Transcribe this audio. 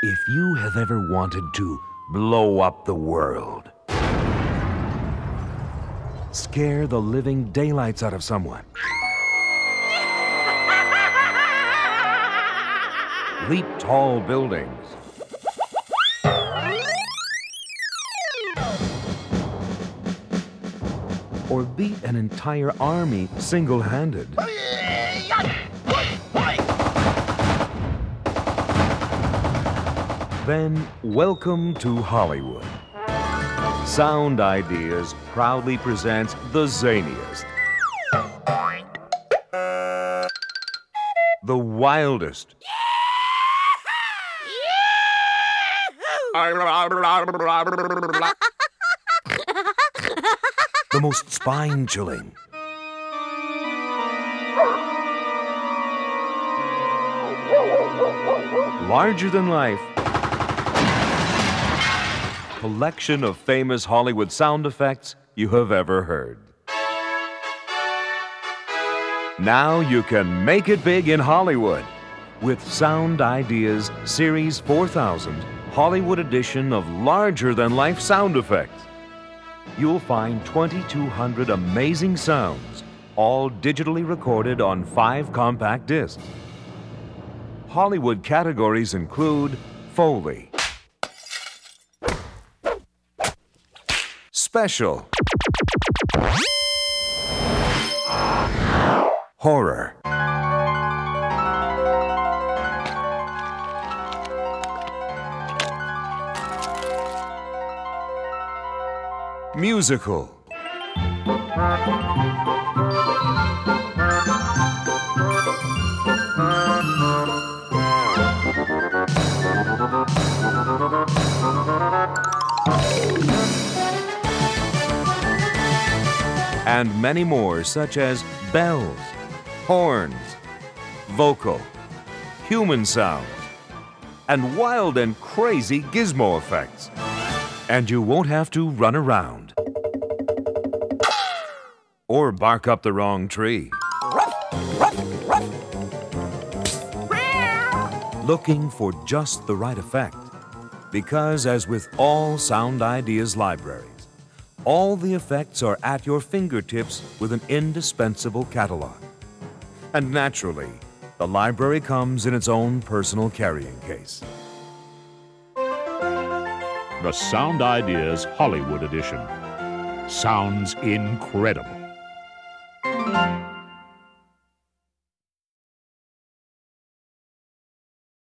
If you have ever wanted to blow up the world, scare the living daylights out of someone, leap tall buildings, or beat an entire army single-handed, then welcome to Hollywood. Sound Ideas proudly presents the zaniest, the wildest, the most spine-chilling, larger-than-life collection of famous Hollywood sound effects you have ever heard. Now you can make it big in Hollywood with Sound Ideas Series 4000 Hollywood edition of larger-than-life sound effects. You'll find 2,200 amazing sounds, all digitally recorded on 5 compact discs. Hollywood categories include Foley, Special, Horror, Musical, and many more, such as bells, horns, vocal, human sounds, and wild and crazy gizmo effects. And you won't have to run around or bark up the wrong tree. Looking for just the right effect. Because as with all Sound Ideas libraries, all the effects are at your fingertips with an indispensable catalog. And naturally, the library comes in its own personal carrying case. The Sound Ideas Hollywood Edition. Sounds incredible.